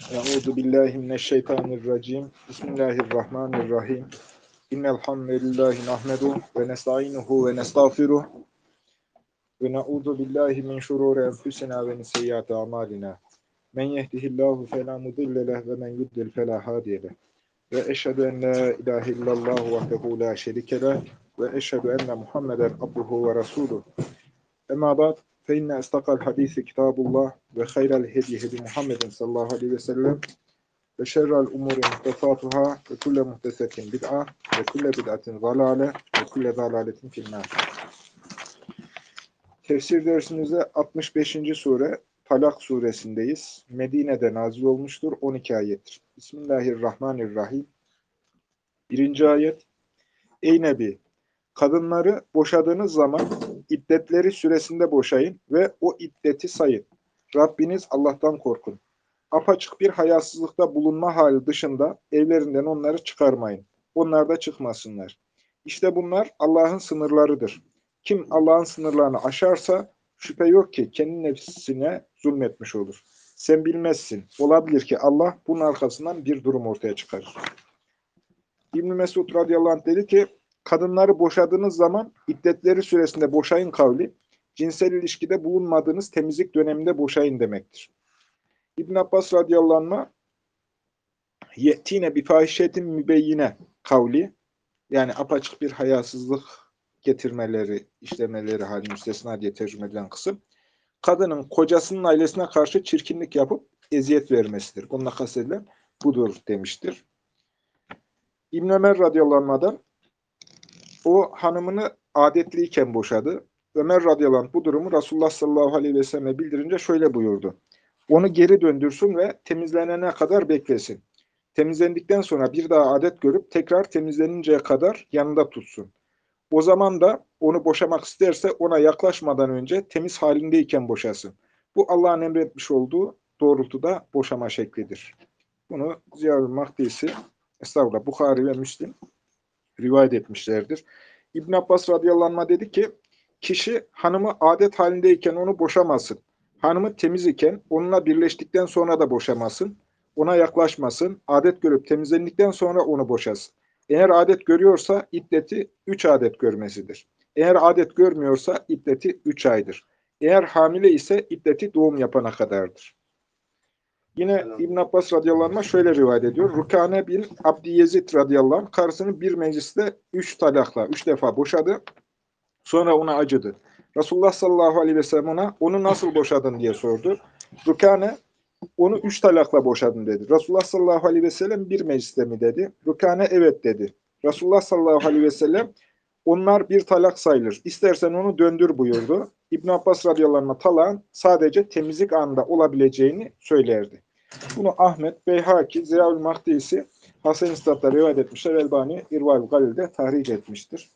Euzu billahi mineşşeytanirracim. Bismillahirrahmanirrahim. İnnel hamdelellahi nahmedu ve nestainuhu ve nestağfiruh ve na'udzu billahi min şururi enfusina ve min seyyiati amalina. Men yehdihillahu fela mudille leh ve men yudlil fela hadiye leh. Ve eşhedü en la ilahe illallah vahdehu la şerike leh ve eşhedü enne Muhammeden abduhu ve resuluh. Emma ba'd fe inne istakal hadisi kitabullah ve hayral hedi Muhammedin sallallahu aleyhi ve sellem ve şerrel umuri muhtesatuhâ ve kulle muhtesetin bid'a ve kulle bid'atin zalâle ve kulle zalâletin finnâr. Tefsir dersimizde 65. sure Talak suresindeyiz. Medine'de nazil olmuştur. 12 ayettir. Bismillahirrahmanirrahim. 1. ayet. Ey Nebi! Kadınları boşadığınız zaman iddetleri süresinde boşayın ve o iddeti sayın. Rabbiniz Allah'tan korkun. Apaçık bir hayasızlıkta bulunma hali dışında evlerinden onları çıkarmayın. Onlar da çıkmasınlar. İşte bunlar Allah'ın sınırlarıdır. Kim Allah'ın sınırlarını aşarsa şüphe yok ki kendi nefsine zulmetmiş olur. Sen bilmezsin. Olabilir ki Allah bunun arkasından bir durum ortaya çıkarır. İbn-i Mesud radıyallahu anh dedi ki, kadınları boşadığınız zaman iddetleri süresinde boşayın kavli, cinsel ilişkide bulunmadığınız temizlik döneminde boşayın demektir. İbn Abbas radıyallahu anh'a ye'tine bi fahişetin mübeyyine kavli, yani apaçık bir hayasızlık getirmeleri, işlemeleri hali müstesna diye tercüme edilen kısım, kadının kocasının ailesine karşı çirkinlik yapıp eziyet vermesidir. Bununla kastedilen budur demiştir. İbn Ömer radıyallahu anh'dan o hanımını adetliyken boşadı. Ömer radıyallahu anh bu durumu Resulullah sallallahu aleyhi ve sellem'e bildirince şöyle buyurdu. Onu geri döndürsün ve temizlenene kadar beklesin. Temizlendikten sonra bir daha adet görüp tekrar temizleninceye kadar yanında tutsun. O zaman da onu boşamak isterse ona yaklaşmadan önce temiz halindeyken boşasın. Bu Allah'ın emretmiş olduğu doğrultuda boşama şeklidir. Bunu Ziyâ-ül Mahdisi, estağfurullah, Bukhari ve Müslim rivayet etmişlerdir. İbn Abbas radıyallahu anh'a dedi ki, kişi hanımı adet halindeyken onu boşamasın. Hanımı temiz iken onunla birleştikten sonra da boşamasın. Ona yaklaşmasın. Adet görüp temizlendikten sonra onu boşasın. Eğer adet görüyorsa iddeti 3 adet görmesidir. Eğer adet görmüyorsa iddeti 3 aydır. Eğer hamile ise iddeti doğum yapana kadardır. Yine İbn Abbas radıyallahu anh'a şöyle rivayet ediyor. Rukane bin Abdi Yezid radıyallahu anh karısını bir mecliste 3 talakla 3 defa boşadı. Sonra ona acıdı. Resulullah sallallahu aleyhi ve sellem ona onu nasıl boşadın diye sordu. Rukane onu 3 talakla boşadım dedi. Resulullah sallallahu aleyhi ve sellem bir mecliste mi dedi. Rukane evet dedi. Resulullah sallallahu aleyhi ve sellem onlar bir talak sayılır. İstersen onu döndür buyurdu. İbn Abbas radıyallahu anh'a talağın sadece temizlik anında olabileceğini söylerdi. Bunu Ahmet, Beyhaki, Ziyâ-ül Mahdisi, Hasan-ı İstat'ta rivayet etmişler. Elbani, İrval-ül Galil'de tahric etmiştir.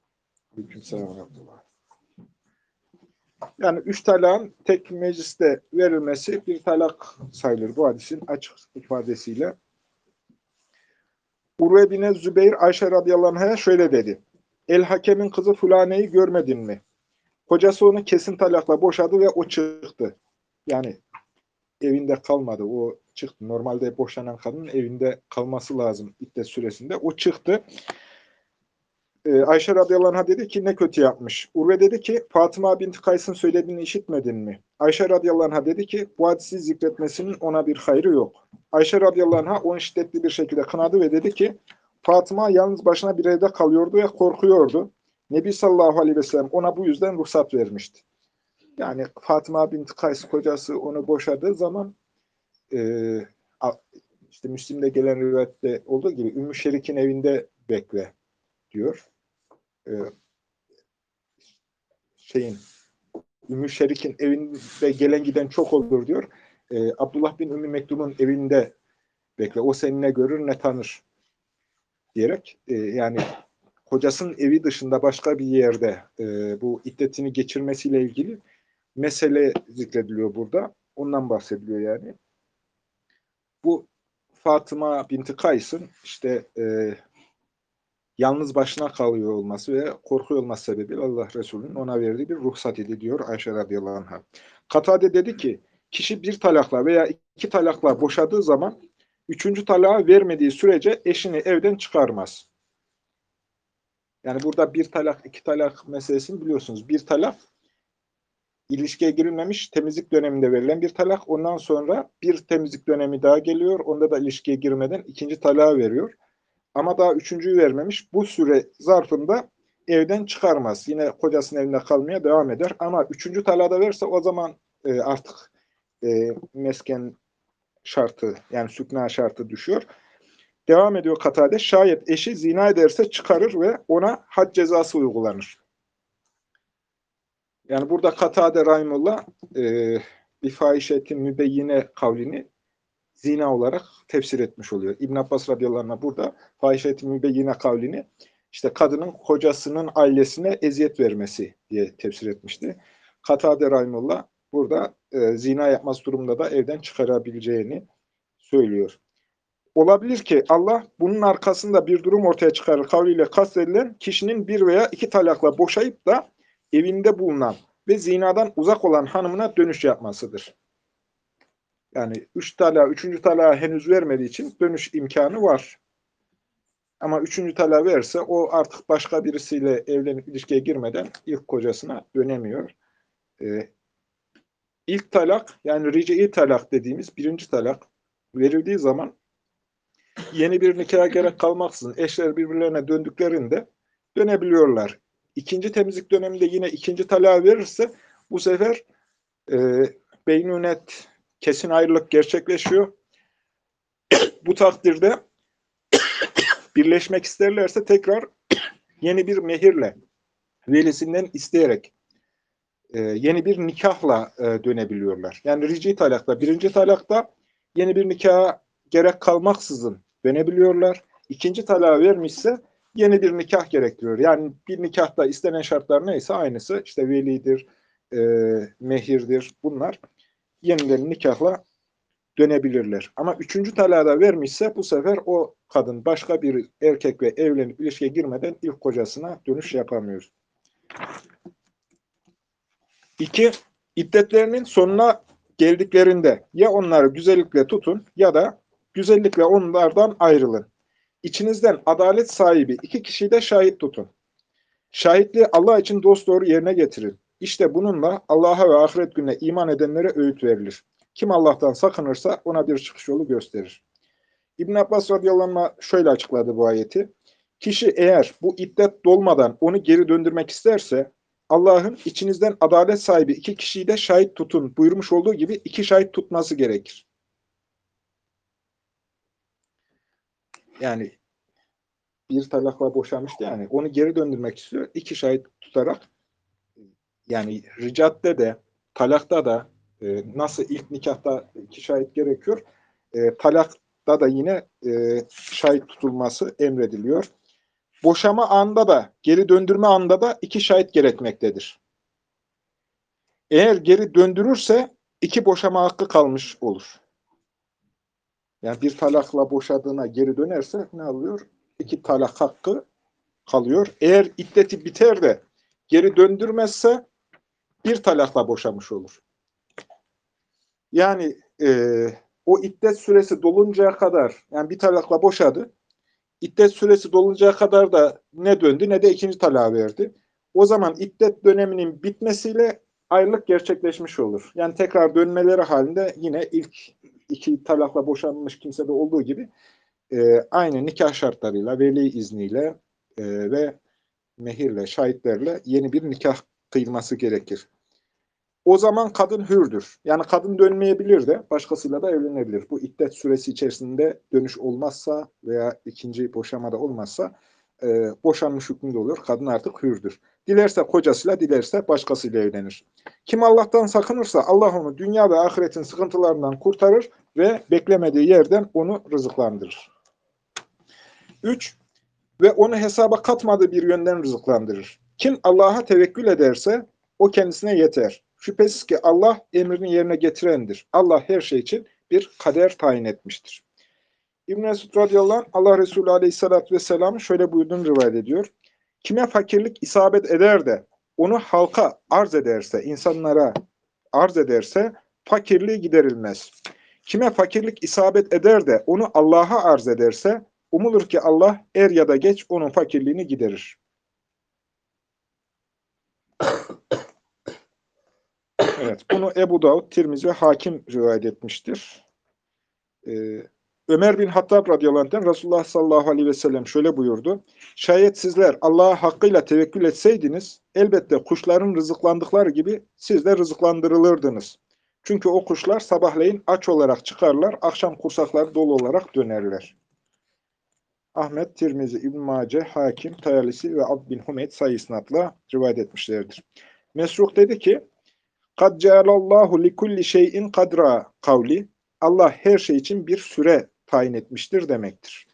Yani 3 talağın tek mecliste verilmesi bir talak sayılır. Bu hadisin açık ifadesiyle. Urve bin Zübeyir Ayşe radıyallahu anh'a şöyle dedi. El-Hakem'in kızı Fulane'yi görmedin mi? Kocası onu kesin talakla boşadı ve o çıktı. Yani evinde kalmadı. O çıktı. Normalde boşanan kadının evinde kalması lazım iddet süresinde. O çıktı. Ayşe radıyallahu anh'a dedi ki ne kötü yapmış. Urve dedi ki Fatıma binti Kays'ın söylediğini işitmedin mi? Ayşe radıyallahu anh'a dedi ki bu hadisi zikretmesinin ona bir hayrı yok. Ayşe radıyallahu anh'a onu şiddetli bir şekilde kınadı ve dedi ki Fatıma yalnız başına bir evde kalıyordu ve korkuyordu. Nebi sallallahu aleyhi ve sellem ona bu yüzden ruhsat vermişti. Yani Fatıma binti Kays kocası onu boşadığı zaman işte Müslim'de gelen rivayette olduğu gibi Ümmü Şerik'in evinde bekle diyor. Ümmü Şerik'in evinde gelen giden çok olur diyor. Abdullah bin Ümmü Mektum'un evinde bekle. O seni ne görür ne tanır diyerek yani kocasının evi dışında başka bir yerde bu iddetini geçirmesiyle ilgili mesele zikrediliyor burada. Ondan bahsediliyor yani. Bu Fatıma binti Kays'ın işte yalnız başına kalıyor olması ve korkuyor olması sebebiyle Allah Resulü'nün ona verdiği bir ruhsat idi diyor Ayşe radıyallahu anh'a. Katade dedi ki Kişi bir talakla veya iki talakla boşadığı zaman üçüncü talağı vermediği sürece eşini evden çıkarmaz. Yani burada bir talak, iki talak meselesini biliyorsunuz. Bir talak ilişkiye girilmemiş temizlik döneminde verilen bir talak. Ondan sonra bir temizlik dönemi daha geliyor. Onda da ilişkiye girmeden ikinci talağı veriyor. Ama daha üçüncüyü vermemiş. Bu süre zarfında evden çıkarmaz. Yine kocasının evinde kalmaya devam eder. Ama üçüncü talağı da verirse o zaman artık mesken şartı yani sükna şartı düşüyor. Devam ediyor Katade. Şayet eşi zina ederse çıkarır ve ona had cezası uygulanır. Yani burada Katade Rahimullah bir fahişetin mübeyyine kavlini zina olarak tefsir etmiş oluyor. İbn Abbas radıyallahu anh burada fahişetin mübeyyine kavlini işte kadının kocasının ailesine eziyet vermesi diye tefsir etmişti. Katade Rahimullah burada zina yapması durumunda da evden çıkarabileceğini söylüyor. Olabilir ki Allah bunun arkasında bir durum ortaya çıkarır kavliyle kastedilen kişinin bir veya iki talakla boşayıp da evinde bulunan ve zinadan uzak olan hanımına dönüş yapmasıdır. Yani üçüncü talağı henüz vermediği için dönüş imkanı var. Ama üçüncü talağı verirse o artık başka birisiyle evlenip ilişkiye girmeden ilk kocasına dönemiyor. İlk talak yani ric'i talak dediğimiz birinci talak verildiği zaman yeni bir nikaha gerek kalmaksızın eşler birbirlerine döndüklerinde dönebiliyorlar. İkinci temizlik döneminde yine ikinci talağı verirse bu sefer beynünet kesin ayrılık gerçekleşiyor. Bu takdirde birleşmek isterlerse tekrar yeni bir mehirle velisinden isteyerek yeni bir nikahla dönebiliyorlar. Yani rici talakta, birinci talakta yeni bir nikaha gerek kalmaksızın dönebiliyorlar. İkinci talağı vermişse yeni bir nikah gerektiriyor. Yani bir nikahta istenen şartlar neyse aynısı. İşte velidir, mehirdir bunlar yeniden nikahla dönebilirler. Ama üçüncü talağı da vermişse bu sefer o kadın başka bir erkekle evlenip ilişkiye girmeden ilk kocasına dönüş yapamıyor. 2. İddetlerinin sonuna geldiklerinde ya onları güzellikle tutun ya da güzellikle onlardan ayrılın. İçinizden adalet sahibi iki kişiyi de şahit tutun. Şahitliği Allah için dosdoğru yerine getirin. İşte bununla Allah'a ve ahiret gününe iman edenlere öğüt verilir. Kim Allah'tan sakınırsa ona bir çıkış yolu gösterir. İbn Abbas radıyallahu anh şöyle açıkladı bu ayeti. Kişi eğer bu iddet dolmadan onu geri döndürmek isterse Allah'ın içinizden adalet sahibi iki kişiyi de şahit tutun buyurmuş olduğu gibi iki şahit tutması gerekir. Yani bir talakla boşanmıştı yani onu geri döndürmek istiyor. İki şahit tutarak yani ricatte de talakta da nasıl ilk nikahta iki şahit gerekiyor. Talakta da yine şahit tutulması emrediliyor. Boşama anında da, geri döndürme anında da iki şahit gerekmektedir. Eğer geri döndürürse iki boşama hakkı kalmış olur. Yani bir talakla boşadığına geri dönerse ne oluyor? İki talak hakkı kalıyor. Eğer iddeti biter de geri döndürmezse bir talakla boşamış olur. Yani o iddet süresi doluncaya kadar, yani bir talakla boşadı, İddet süresi doluncaya kadar da ne döndü ne de ikinci talağı verdi. O zaman iddet döneminin bitmesiyle ayrılık gerçekleşmiş olur. Yani tekrar dönmeleri halinde yine ilk iki talakla boşanmış kimsede olduğu gibi aynı nikah şartlarıyla, veli izniyle ve mehirle, şahitlerle yeni bir nikah kıyılması gerekir. O zaman kadın hürdür. Yani kadın dönmeyebilir de başkasıyla da evlenebilir. Bu iddet süresi içerisinde dönüş olmazsa veya ikinci boşamada olmazsa boşanmış hükmünde olur. Kadın artık hürdür. Dilerse kocasıyla, dilerse başkasıyla evlenir. Kim Allah'tan sakınırsa Allah onu dünya ve ahiretin sıkıntılarından kurtarır ve beklemediği yerden onu rızıklandırır. 3. Ve onu hesaba katmadığı bir yönden rızıklandırır. Kim Allah'a tevekkül ederse o kendisine yeter. Şüphesiz ki Allah emrini yerine getirendir. Allah her şey için bir kader tayin etmiştir. İbn-i Mesud radıyallahu anh, Allah Resulü aleyhissalatü vesselam şöyle buyurduğunu rivayet ediyor. Kime fakirlik isabet eder de onu halka arz ederse, insanlara arz ederse fakirliği giderilmez. Kime fakirlik isabet eder de onu Allah'a arz ederse, umulur ki Allah er ya da geç onun fakirliğini giderir. Evet, bunu Ebu Davud, Tirmizi ve Hakim rivayet etmiştir. Ömer bin Hattab radıyallahu anh'ten Resulullah sallallahu aleyhi ve sellem şöyle buyurdu. Şayet sizler Allah'a hakkıyla tevekkül etseydiniz, elbette kuşların rızıklandıkları gibi siz de rızıklandırılırdınız. Çünkü o kuşlar sabahleyin aç olarak çıkarlar, akşam kursakları dolu olarak dönerler. Ahmet, Tirmizi, İbn Mace, Hakim, Tayalisi ve Abd bin Humeyd sayı isnatla rivayet etmişlerdir. Mesruk dedi ki, "Kad cealallahu li kulli şeyin kadra kavli." Allah her şey için bir süre tayin etmiştir demektir.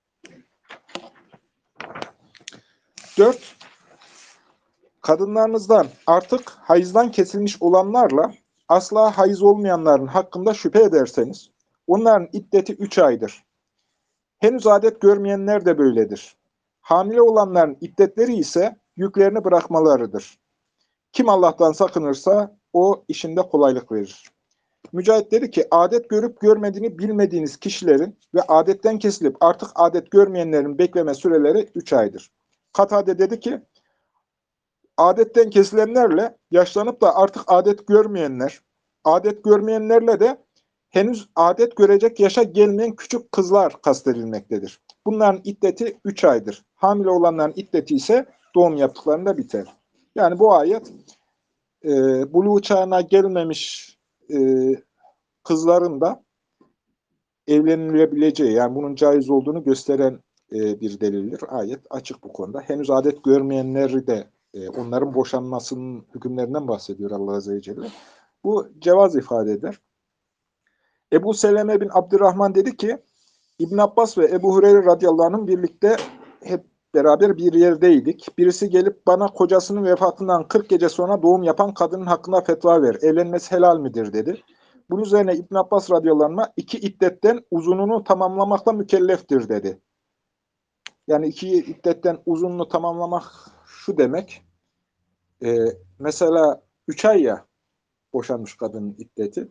4. Kadınlarınızdan artık hayızdan kesilmiş olanlarla asla hayız olmayanların hakkında şüphe ederseniz, onların iddeti 3 aydır. Henüz adet görmeyenler de böyledir. Hamile olanların iddetleri ise yüklerini bırakmalarıdır. Kim Allah'tan sakınırsa o işinde kolaylık verir. Mücahit dedi ki, adet görüp görmediğini bilmediğiniz kişilerin ve adetten kesilip artık adet görmeyenlerin bekleme süreleri 3 aydır. Katade dedi ki, adetten kesilenlerle yaşlanıp da artık adet görmeyenler, adet görmeyenlerle de henüz adet görecek yaşa gelmeyen küçük kızlar kastedilmektedir. Bunların iddeti 3 aydır. Hamile olanların iddeti ise doğum yaptıklarında biter. Yani bu ayet buluğ çağına gelmemiş kızların da evlenilebileceği, yani bunun caiz olduğunu gösteren bir delildir. Ayet açık bu konuda. Henüz adet görmeyenleri de onların boşanmasının hükümlerinden bahsediyor Allah Azze ve Celle. Bu cevaz ifade eder. Ebu Seleme bin Abdurrahman dedi ki, İbn Abbas ve Ebu Hureyre radıyallahu anh'ın birlikte hep beraber bir yerdeydik. Birisi gelip bana kocasının vefatından 40 gece sonra doğum yapan kadının hakkında fetva ver. Evlenmesi helal midir dedi. Bunun üzerine İbn Abbas radıyallahu anh 2 iddetten uzununu tamamlamakla mükelleftir dedi. Yani 2 iddetten uzununu tamamlamak şu demek. Mesela 3 ay ya boşanmış kadının iddeti.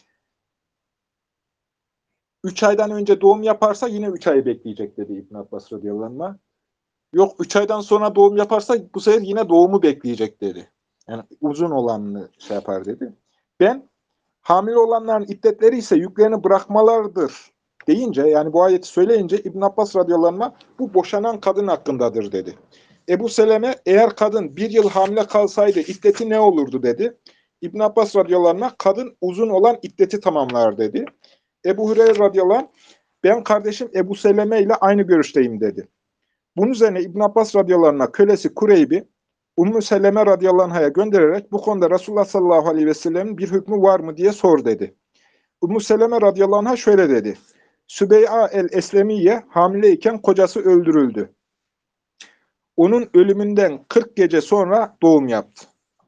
3 aydan önce doğum yaparsa yine 3 ay bekleyecek dedi İbn Abbas radıyallahu anh. Yok 3 aydan sonra doğum yaparsa bu sefer yine doğumu bekleyecek dedi. Yani uzun olanını şey yapar dedi. Ben hamile olanların iddetleri ise yüklerini bırakmalarıdır deyince, yani bu ayeti söyleyince İbn Abbas radıyallahu anh bu boşanan kadın hakkındadır dedi. Ebu Seleme eğer kadın 1 yıl hamile kalsaydı iddeti ne olurdu dedi. İbn Abbas radıyallahu anh kadın uzun olan iddeti tamamlar dedi. Ebu Hureyre radıyallahu anh ben kardeşim Ebu Seleme ile aynı görüşteyim dedi. Bunun üzerine İbn Abbas radıyallahu anh'a kölesi Kureyb'i Ümmü Seleme radıyallahu anh'a göndererek bu konuda Resulullah sallallahu aleyhi ve sellem'in bir hükmü var mı diye sor dedi. Ümmü Seleme radıyallahu anh'a şöyle dedi. Sübey'a el-Eslemiye hamileyken kocası öldürüldü. Onun ölümünden 40 gece sonra doğum yaptı.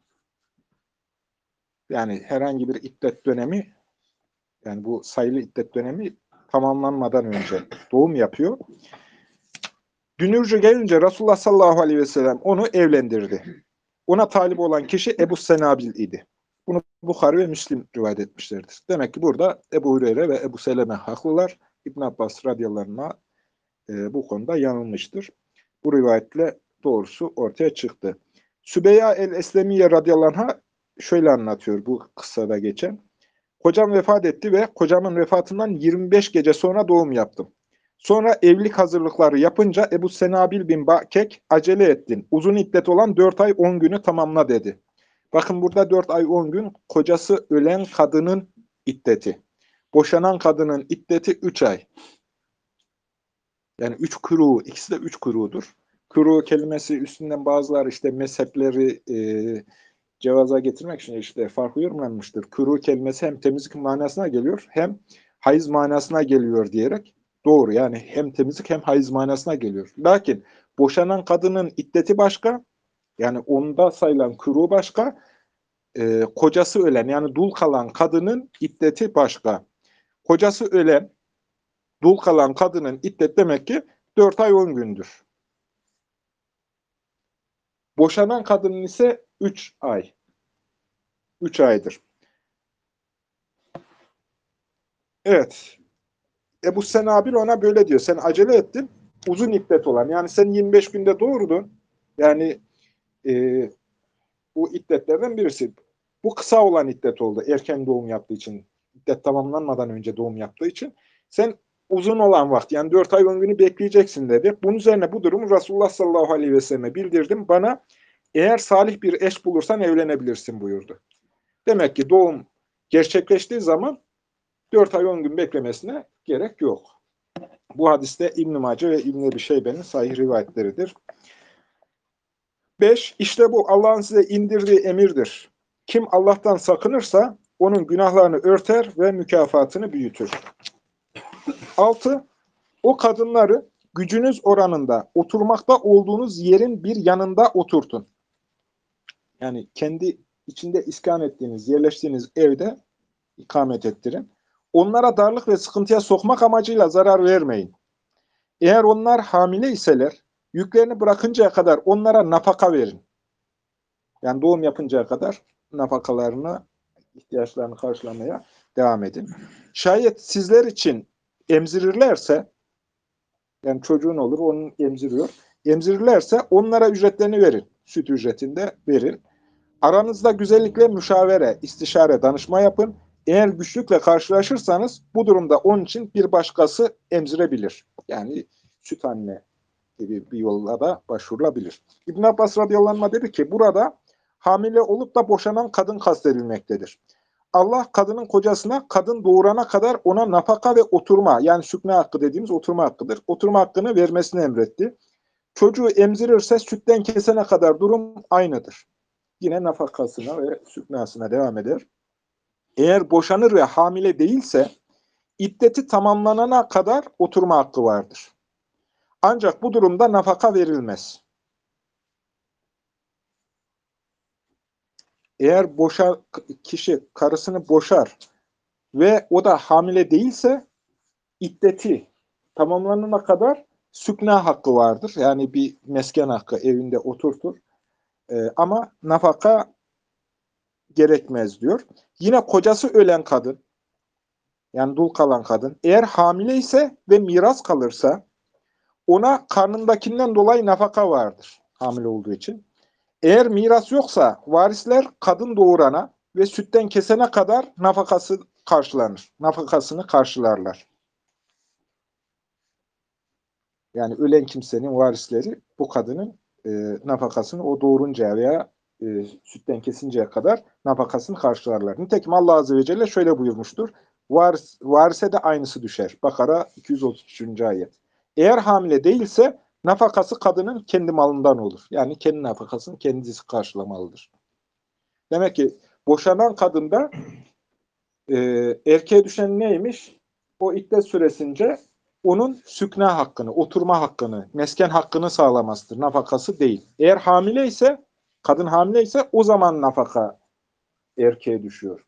Yani herhangi bir iddet dönemi, yani bu sayılı iddet dönemi tamamlanmadan önce doğum yapıyor. Dünürcü gelince Resulullah sallallahu aleyhi ve sellem onu evlendirdi. Ona talip olan kişi Ebu Senabil idi. Bunu Bukhari ve Müslim rivayet etmişlerdir. Demek ki burada Ebu Hureyre ve Ebu Seleme haklılar. İbn Abbas radıyallahu anh bu konuda yanılmıştır. Bu rivayetle doğrusu ortaya çıktı. Sübeyya el-Eslemiye radıyallahu anh'a şöyle anlatıyor bu kıssada geçen. Kocam vefat etti ve kocamın vefatından 25 gece sonra doğum yaptım. Sonra evlilik hazırlıkları yapınca Ebu Senabil bin Bakek acele ettin. Uzun iddet olan 4 ay 10 günü tamamla dedi. Bakın burada 4 ay 10 gün kocası ölen kadının iddeti. Boşanan kadının iddeti 3 ay. Yani 3 kuru, ikisi de 3 kurudur. Kuru kelimesi üstünden bazıları işte mezhepleri cevaza getirmek için işte farklı yorumlanmıştır. Kuru kelimesi hem temizlik manasına geliyor hem hayız manasına geliyor diyerek doğru. Yani hem temizlik hem hayız manasına geliyor. Lakin boşanan kadının iddeti başka, yani onda sayılan kuru başka, kocası ölen yani dul kalan kadının iddeti başka. Kocası ölen, dul kalan kadının iddet demek ki 4 ay 10 gündür. Boşanan kadının ise 3 ay. 3 aydır. Evet. Ebu Senabil ona böyle diyor. Sen acele ettin. Uzun iddet olan. Yani sen 25 günde doğurdun. Yani e, bu iddetlerden birisi. Bu kısa olan iddet oldu. Erken doğum yaptığı için. İddet tamamlanmadan önce doğum yaptığı için. Sen uzun olan vakti yani 4 ay 10 günü bekleyeceksin dedi. Bunun üzerine bu durumu Resulullah sallallahu aleyhi ve selleme bildirdim. Bana eğer salih bir eş bulursan evlenebilirsin buyurdu. Demek ki doğum gerçekleştiği zaman 4 ay 10 gün beklemesine gerek yok. Bu hadiste İbn-i Mace ve İbn-i Ebi Şeybe'nin sahih rivayetleridir. 5. İşte bu Allah'ın size indirdiği emirdir. Kim Allah'tan sakınırsa onun günahlarını örter ve mükafatını büyütür. 6. O kadınları gücünüz oranında oturmakta olduğunuz yerin bir yanında oturtun. Yani kendi içinde iskan ettiğiniz, yerleştiğiniz evde ikamet ettirin. Onlara darlık ve sıkıntıya sokmak amacıyla zarar vermeyin. Eğer onlar hamile iseler, yüklerini bırakıncaya kadar onlara nafaka verin. Yani doğum yapıncaya kadar nafakalarını, ihtiyaçlarını karşılamaya devam edin. Şayet sizler için emzirirlerse, yani çocuğun olur, onun emziriyor. Emzirirlerse onlara ücretlerini verin. Süt ücretinde verin. Aranızda güzellikle müşavere, istişare, danışma yapın. Eğer güçlükle karşılaşırsanız bu durumda onun için bir başkası emzirebilir. Yani süt anne gibi bir yolla da başvurulabilir. İbn Abbas radıyallahu anh dedi ki burada hamile olup da boşanan kadın kastedilmektedir. Allah kadının kocasına kadın doğurana kadar ona nafaka ve oturma yani sükne hakkı dediğimiz oturma hakkıdır. Oturma hakkını vermesini emretti. Çocuğu emzirirse sütten kesene kadar durum aynıdır. Yine nafakasına ve süknasına devam eder. Eğer boşanır ve hamile değilse iddeti tamamlanana kadar oturma hakkı vardır. Ancak bu durumda nafaka verilmez. Eğer kişi karısını boşar ve o da hamile değilse iddeti tamamlanana kadar sükna hakkı vardır. Yani bir mesken hakkı evinde oturtur. Ama nafaka gerekmez diyor. Yine kocası ölen kadın yani dul kalan kadın eğer hamile ise ve miras kalırsa ona karnındakinden dolayı nafaka vardır hamile olduğu için. Eğer miras yoksa varisler kadın doğurana ve sütten kesene kadar nafakası karşılanır. Nafakasını karşılarlar. Yani ölen kimsenin varisleri bu kadının nafakasını o doğuruncaya veya sütten kesinceye kadar nafakasını karşılarlar. Nitekim Allah Azze ve Celle şöyle buyurmuştur. Varise de aynısı düşer. Bakara 233. ayet. Eğer hamile değilse nafakası kadının kendi malından olur. Yani kendi nafakasını kendisi karşılamalıdır. Demek ki boşanan kadında erkeğe düşen neymiş? O iddet süresince onun sükna hakkını, oturma hakkını, mesken hakkını sağlamasıdır. Nafakası değil. Eğer hamile ise, kadın hamile ise o zaman nafaka erkeğe düşüyor.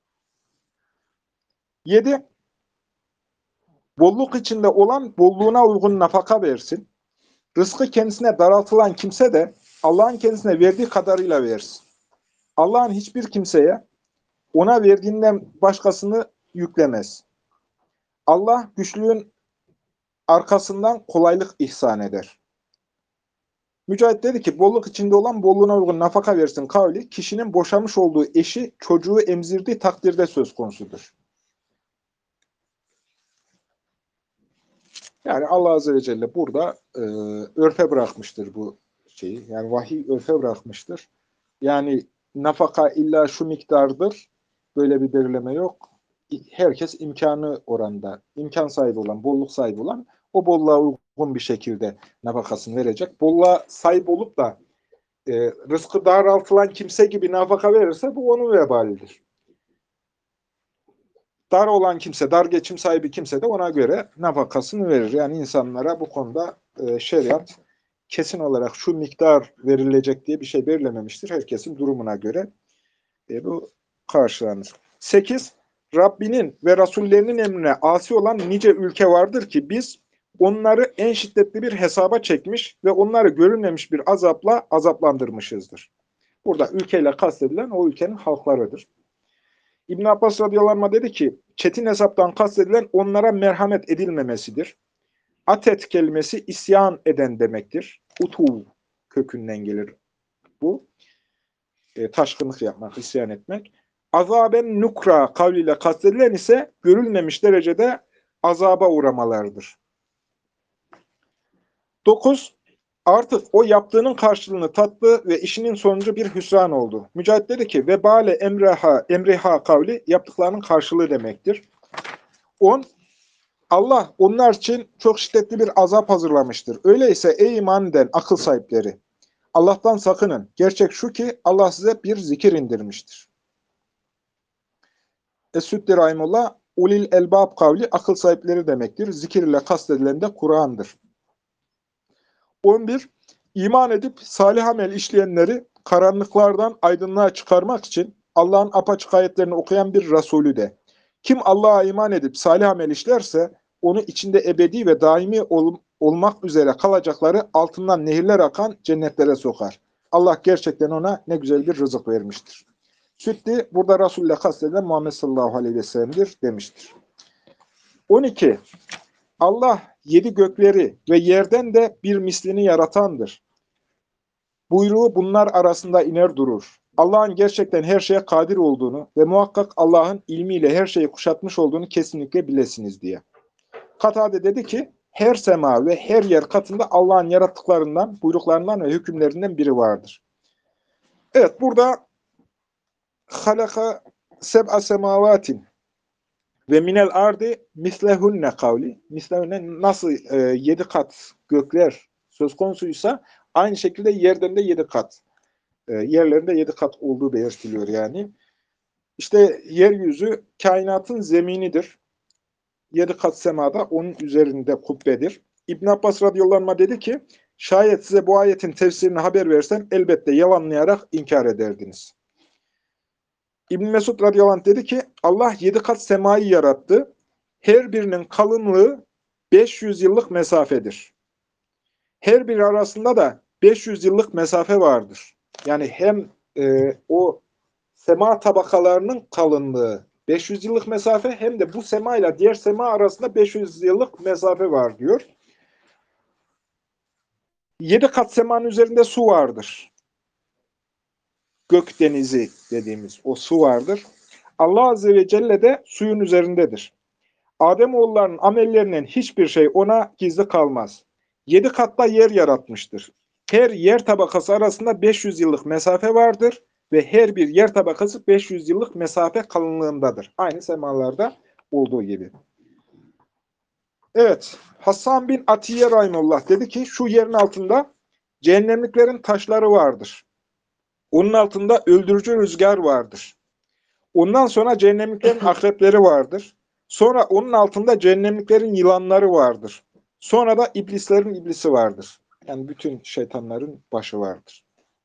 7. Bolluk içinde olan bolluğuna uygun nafaka versin. Rızkı kendisine daraltılan kimse de Allah'ın kendisine verdiği kadarıyla versin. Allah'ın hiçbir kimseye ona verdiğinden başkasını yüklemez. Allah güçlüğün arkasından kolaylık ihsan eder. Mücahit dedi ki bolluk içinde olan bolluğuna uygun nafaka versin kavli kişinin boşamış olduğu eşi çocuğu emzirdiği takdirde söz konusudur. Yani Allah Azze ve Celle burada örfe bırakmıştır bu şeyi. Yani vahiy örfe bırakmıştır. Yani nafaka illa şu miktardır. Böyle bir belirleme yok. Herkes imkanı oranda, imkan sahibi olan, bolluk sahibi olan o bolluğa uygun bir şekilde nafakasını verecek. Bolluğa sahip olup da rızkı daraltılan kimse gibi nafaka verirse bu onun vebalidir. Dar olan kimse, dar geçim sahibi kimse de ona göre nafakasını verir. Yani insanlara bu konuda şeriat kesin olarak şu miktar verilecek diye bir şey belirlememiştir. Herkesin durumuna göre bu karşılanır. 8. Rabbinin ve Rasullerinin emrine asi olan nice ülke vardır ki biz onları en şiddetli bir hesaba çekmiş ve onları görünmemiş bir azapla azaplandırmışızdır. Burada ülkeyle kastedilen o ülkenin halklarıdır. İbn Abbas radıyallahu anh dedi ki, çetin hesaptan kastedilen onlara merhamet edilmemesidir. Atet kelimesi isyan eden demektir. Utuv kökünden gelir bu. Taşkınlık yapmak, isyan etmek. Azaben nukra kavliyle kastedilen ise görülmemiş derecede azaba uğramalarıdır. 9. Artık o yaptığının karşılığını tattı ve işinin sonucu bir hüsran oldu. Mücahit dedi ki, vebale emriha kavli yaptıklarının karşılığı demektir. 10. Allah onlar için çok şiddetli bir azap hazırlamıştır. Öyleyse ey iman eden akıl sahipleri, Allah'tan sakının. Gerçek şu ki Allah size bir zikir indirmiştir. Es-Süddi Rahimullah, ulil elbab kavli akıl sahipleri demektir. Zikir ile kastedilen de Kur'an'dır. 11. İman edip salih amel işleyenleri karanlıklardan aydınlığa çıkarmak için Allah'ın apaçık ayetlerini okuyan bir Resulü de. Kim Allah'a iman edip salih amel işlerse onu içinde ebedi ve daimi olmak üzere kalacakları altından nehirler akan cennetlere sokar. Allah gerçekten ona ne güzel bir rızık vermiştir. Süddi burada Resul'le kastedilen Muhammed sallallahu aleyhi ve sellem'dir demiştir. 12. Allah 7 gökleri ve yerden de bir mislini yaratandır. Buyruğu bunlar arasında iner durur. Allah'ın gerçekten her şeye kadir olduğunu ve muhakkak Allah'ın ilmiyle her şeyi kuşatmış olduğunu kesinlikle bilesiniz diye. Katade dedi ki, her sema ve her yer katında Allah'ın yarattıklarından, buyruklarından ve hükümlerinden biri vardır. Evet, burada halaka seb'a semavatin ve minel ardi mislehunne kavli. Mislehunne nasıl 7 kat gökler söz konusuysa aynı şekilde yerden de 7 kat. Yerlerinde 7 kat olduğu belirtiliyor yani. İşte yeryüzü kainatın zeminidir. 7 kat semada onun üzerinde kubbedir. İbn Abbas radıyallahu anh dedi ki, şayet size bu ayetin tefsirini haber versem elbette yalanlayarak inkar ederdiniz. İbn Mesud radıyallahu anh dedi ki, Allah 7 kat semayı yarattı. Her birinin kalınlığı 500 yıllık mesafedir. Her biri arasında da 500 yıllık mesafe vardır. Yani hem o sema tabakalarının kalınlığı 500 yıllık mesafe hem de bu sema ile diğer sema arasında 500 yıllık mesafe var diyor. 7 kat semanın üzerinde su vardır. Gök denizi dediğimiz o su vardır. Allah Azze ve Celle de suyun üzerindedir. Ademoğullarının amellerinden hiçbir şey ona gizli kalmaz. 7 katta yer yaratmıştır. Her yer tabakası arasında 500 yıllık mesafe vardır ve her bir yer tabakası 500 yıllık mesafe kalınlığındadır. Aynı semalarda olduğu gibi. Evet, Hasan bin Atiye Rahimullah dedi ki, şu yerin altında cehennemliklerin taşları vardır. Onun altında öldürücü rüzgar vardır. Ondan sonra cehennemliklerin akrepleri vardır. Sonra onun altında cehennemliklerin yılanları vardır. Sonra da iblislerin iblisi vardır. Yani bütün şeytanların başı vardır.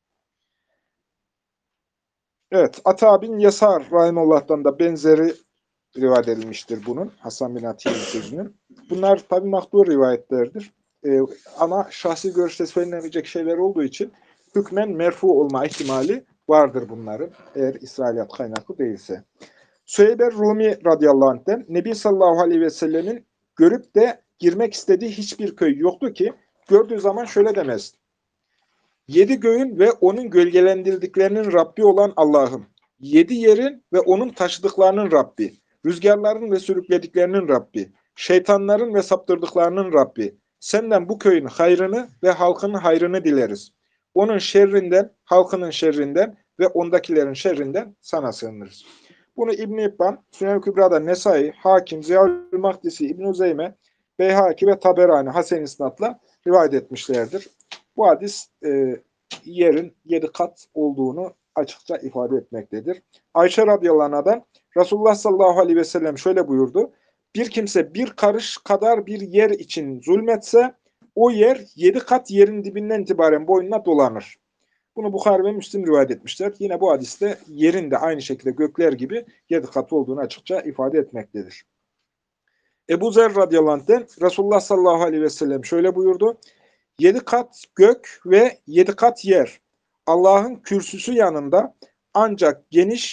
Evet, Ata bin Yasar Rahimullah'tan da benzeri rivayet edilmiştir bunun. Hasan bin Atiye'nin sözünün. Bunlar tabi mahdur rivayetlerdir. Ama şahsi görüşte söylenebilecek şeyler olduğu için hükmen merfu olma ihtimali vardır bunların. Eğer İsrailiyat kaynaklı değilse. Süheyber Rumi radıyallahu anh'ten Nebi sallallahu aleyhi ve sellemin görüp de girmek istediği hiçbir köy yoktu ki gördüğü zaman şöyle demez. 7 göğün ve onun gölgelendirdiklerinin Rabbi olan Allah'ım. 7 yerin ve onun taşıdıklarının Rabbi. Rüzgarların ve sürüklediklerinin Rabbi. Şeytanların ve saptırdıklarının Rabbi. Senden bu köyün hayrını ve halkının hayrını dileriz. Onun şerrinden, halkının şerrinden ve ondakilerin şerrinden sana sığınırız. Bunu İbn-i İbban, Sünen-i Kübra'da Nesai, Hakim, Ziyaül Mahdisi, İbn-i Uzeyme, Beyhaki ve Taberani Hasen İsnad'la rivayet etmişlerdir. Bu hadis yerin 7 kat olduğunu açıkça ifade etmektedir. Ayşe radıyallahu anh'dan Resulullah sallallahu aleyhi ve sellem şöyle buyurdu. Bir kimse bir karış kadar bir yer için zulmetse o yer 7 kat yerin dibinden itibaren boynuna dolanır. Bunu Bukhari ve Müslim rivayet etmişler. Yine bu hadiste yerin de aynı şekilde gökler gibi 7 kat olduğunu açıkça ifade etmektedir. Ebu Zer radıyallahu anh'ten Resulullah sallallahu aleyhi ve sellem şöyle buyurdu. 7 kat gök ve 7 kat yer Allah'ın kürsüsü yanında ancak geniş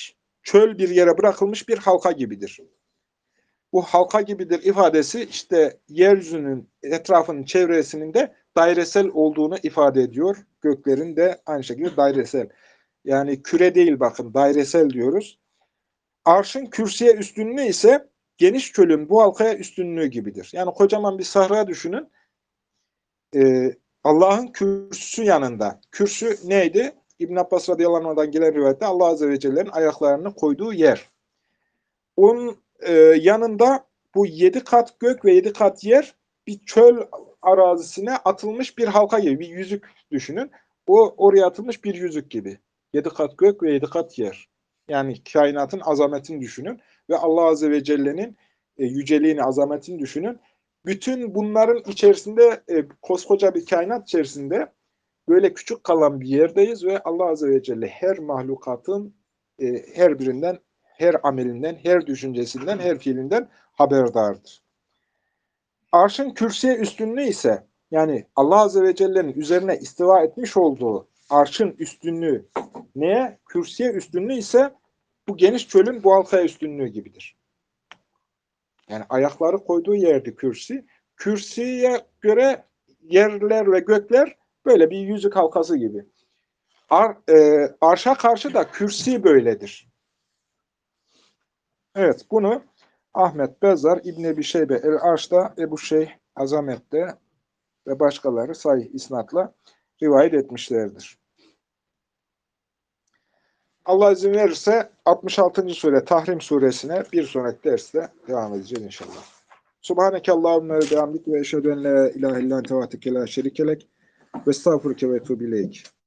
çöl bir yere bırakılmış bir halka gibidir. Bu halka gibidir ifadesi işte yeryüzünün etrafının çevresinin de dairesel olduğunu ifade ediyor. Göklerin de aynı şekilde dairesel. Yani küre değil bakın dairesel diyoruz. Arşın kürsüye üstünlüğü ise geniş çölün bu halkaya üstünlüğü gibidir. Yani kocaman bir sahra düşünün. Allah'ın kürsüsü yanında. Kürsü neydi? İbn Abbas radıyallahu anh'dan gelen rivayette Allah azze ve celle'nin ayaklarını koyduğu yer. Onun yanında bu 7 kat gök ve 7 kat yer bir çöl arazisine atılmış bir halka gibi, bir yüzük düşünün. O oraya atılmış bir yüzük gibi. 7 kat gök ve 7 kat yer. Yani kainatın azametini düşünün ve Allah azze ve celle'nin yüceliğini, azametini düşünün. Bütün bunların içerisinde koskoca bir kainat içerisinde böyle küçük kalan bir yerdeyiz ve Allah azze ve celle her mahlukatın her birinden, her amelinden, her düşüncesinden, her fiilinden haberdardır. Arşın kürsüye üstünlüğü ise yani Allah azze ve celle'nin üzerine istiva etmiş olduğu arşın üstünlüğü neye? Kürsüye üstünlüğü ise bu geniş çölün bu halkaya üstünlüğü gibidir. Yani ayakları koyduğu yerdi kürsi. Kürsüye göre yerler ve gökler böyle bir yüzük halkası gibi. Arşa karşı da kürsi böyledir. Evet, bunu Ahmet Bezzar, İbn Ebi Şeybe el-Arş'ta, Ebu Şeyh Azamet'te ve başkaları sahih isnatla rivayet etmişlerdir. Allah izin verirse 66. sure Tahrim suresine bir sonraki derste devam edeceğiz inşallah. Subhaneke Allahümme ve bihamdik ve eşhedü en la ilahe illan tevatike la şerikelek ve estağfurke ve etûbü ileyk.